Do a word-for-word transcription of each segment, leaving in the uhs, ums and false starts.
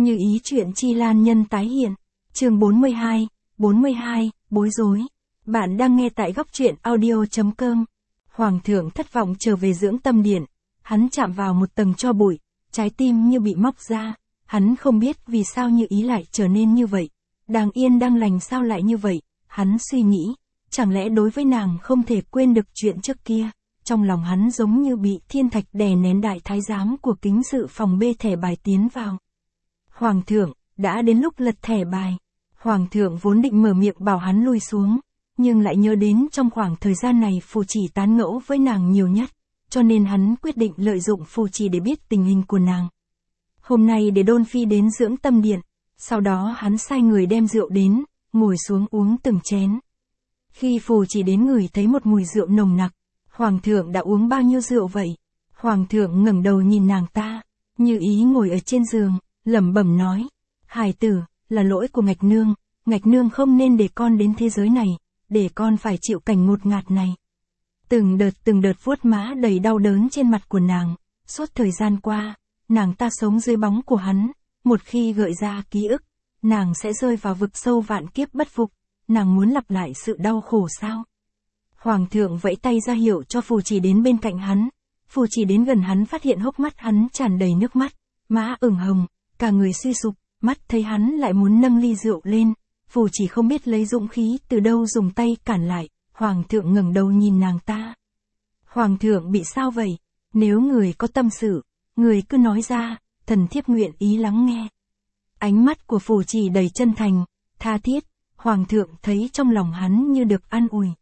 Như ý chuyện Chi Lan nhân tái hiện. Chương bốn mươi hai, bốn mươi hai, bối rối. Bạn đang nghe tại góc truyện audio.com. Hoàng thượng thất vọng trở về dưỡng tâm điện. Hắn chạm vào một tầng tro bụi, trái tim như bị móc ra. Hắn không biết vì sao Như ý lại trở nên như vậy. Đang yên đang lành sao lại như vậy. Hắn suy nghĩ, chẳng lẽ đối với nàng không thể quên được chuyện trước kia. Trong lòng hắn giống như bị thiên thạch đè nén. Đại thái giám của kính sự phòng bê thẻ bài tiến vào. Hoàng thượng, đã đến lúc lật thẻ bài. Hoàng thượng vốn định mở miệng bảo hắn lui xuống, nhưng lại nhớ đến trong khoảng thời gian này phù chỉ tán ngẫu với nàng nhiều nhất, cho nên hắn quyết định lợi dụng phù chỉ để biết tình hình của nàng. Hôm nay để Đôn Phi đến dưỡng tâm điện, sau đó hắn sai người đem rượu đến, ngồi xuống uống từng chén. Khi phù chỉ đến ngửi thấy một mùi rượu nồng nặc, Hoàng thượng đã uống bao nhiêu rượu vậy? Hoàng thượng ngẩng đầu nhìn nàng ta, Như ý ngồi ở trên giường, lẩm bẩm nói, hài tử, là lỗi của Ngạch nương, Ngạch nương không nên để con đến thế giới này, để con phải chịu cảnh ngột ngạt này. Từng đợt từng đợt vuốt má đầy đau đớn trên mặt của nàng, suốt thời gian qua, nàng ta sống dưới bóng của hắn, một khi gợi ra ký ức, nàng sẽ rơi vào vực sâu vạn kiếp bất phục, nàng muốn lặp lại sự đau khổ sao? Hoàng thượng vẫy tay ra hiệu cho phù chỉ đến bên cạnh hắn, phù chỉ đến gần hắn phát hiện hốc mắt hắn tràn đầy nước mắt, má ửng hồng, cả người suy sụp, mắt thấy hắn lại muốn nâng ly rượu lên, phù chỉ không biết lấy dũng khí từ đâu dùng tay cản lại. Hoàng thượng ngẩng đầu nhìn nàng ta. Hoàng thượng bị sao vậy? Nếu người có tâm sự, người cứ nói ra, thần thiếp nguyện ý lắng nghe. Ánh mắt của phù chỉ đầy chân thành, tha thiết, hoàng thượng thấy trong lòng hắn như được an ủi.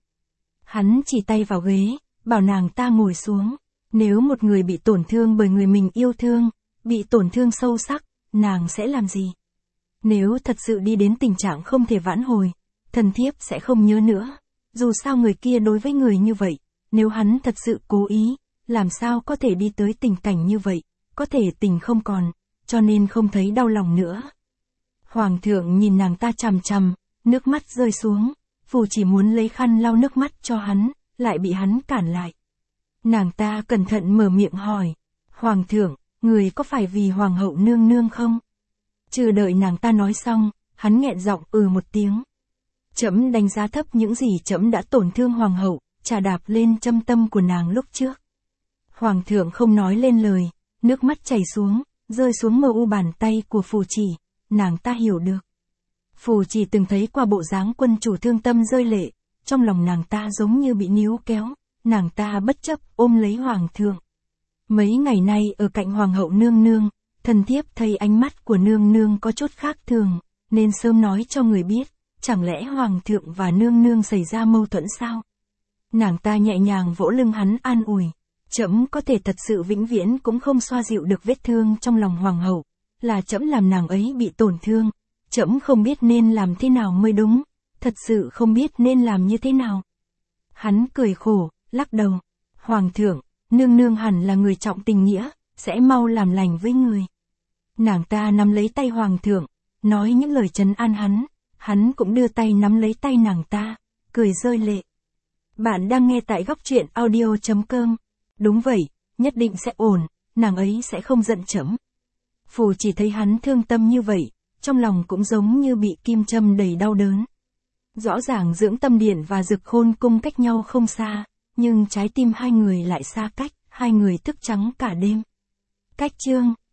Hắn chỉ tay vào ghế, bảo nàng ta ngồi xuống. Nếu một người bị tổn thương bởi người mình yêu thương, bị tổn thương sâu sắc, nàng sẽ làm gì? Nếu thật sự đi đến tình trạng không thể vãn hồi, thần thiếp sẽ không nhớ nữa. Dù sao người kia đối với người như vậy, nếu hắn thật sự cố ý, làm sao có thể đi tới tình cảnh như vậy, có thể tình không còn, cho nên không thấy đau lòng nữa. Hoàng thượng nhìn nàng ta chằm chằm, nước mắt rơi xuống, phù chỉ muốn lấy khăn lau nước mắt cho hắn, lại bị hắn cản lại. Nàng ta cẩn thận mở miệng hỏi, Hoàng thượng, người có phải vì Hoàng hậu nương nương không? Chưa đợi nàng ta nói xong, hắn nghẹn giọng ừ một tiếng. Trẫm đánh giá thấp những gì trẫm đã tổn thương hoàng hậu, trà đạp lên châm tâm của nàng lúc trước. Hoàng thượng không nói lên lời, nước mắt chảy xuống, rơi xuống mờ u bàn tay của phù chỉ, nàng ta hiểu được. Phù chỉ từng thấy qua bộ dáng quân chủ thương tâm rơi lệ, trong lòng nàng ta giống như bị níu kéo, nàng ta bất chấp ôm lấy hoàng thượng. Mấy ngày nay ở cạnh hoàng hậu nương nương, thần thiếp thấy ánh mắt của nương nương có chút khác thường, nên sớm nói cho người biết. Chẳng lẽ hoàng thượng và nương nương xảy ra mâu thuẫn sao? Nàng ta nhẹ nhàng vỗ lưng hắn an ủi. Trẫm có thể thật sự vĩnh viễn cũng không xoa dịu được vết thương trong lòng hoàng hậu. Là trẫm làm nàng ấy bị tổn thương. Trẫm không biết nên làm thế nào mới đúng. Thật sự không biết nên làm như thế nào. Hắn cười khổ, lắc đầu. Hoàng thượng, nương nương hẳn là người trọng tình nghĩa, sẽ mau làm lành với người. Nàng ta nắm lấy tay hoàng thượng, nói những lời trấn an hắn. Hắn cũng đưa tay nắm lấy tay nàng ta, cười rơi lệ. Bạn đang nghe tại góc truyện audio.com. Đúng vậy, nhất định sẽ ổn, nàng ấy sẽ không giận trẫm. Phù chỉ thấy hắn thương tâm như vậy, trong lòng cũng giống như bị kim châm đầy đau đớn. Rõ ràng dưỡng tâm điện và Dực Khôn cung cách nhau không xa, nhưng trái tim hai người lại xa cách, hai người thức trắng cả đêm. Cách chương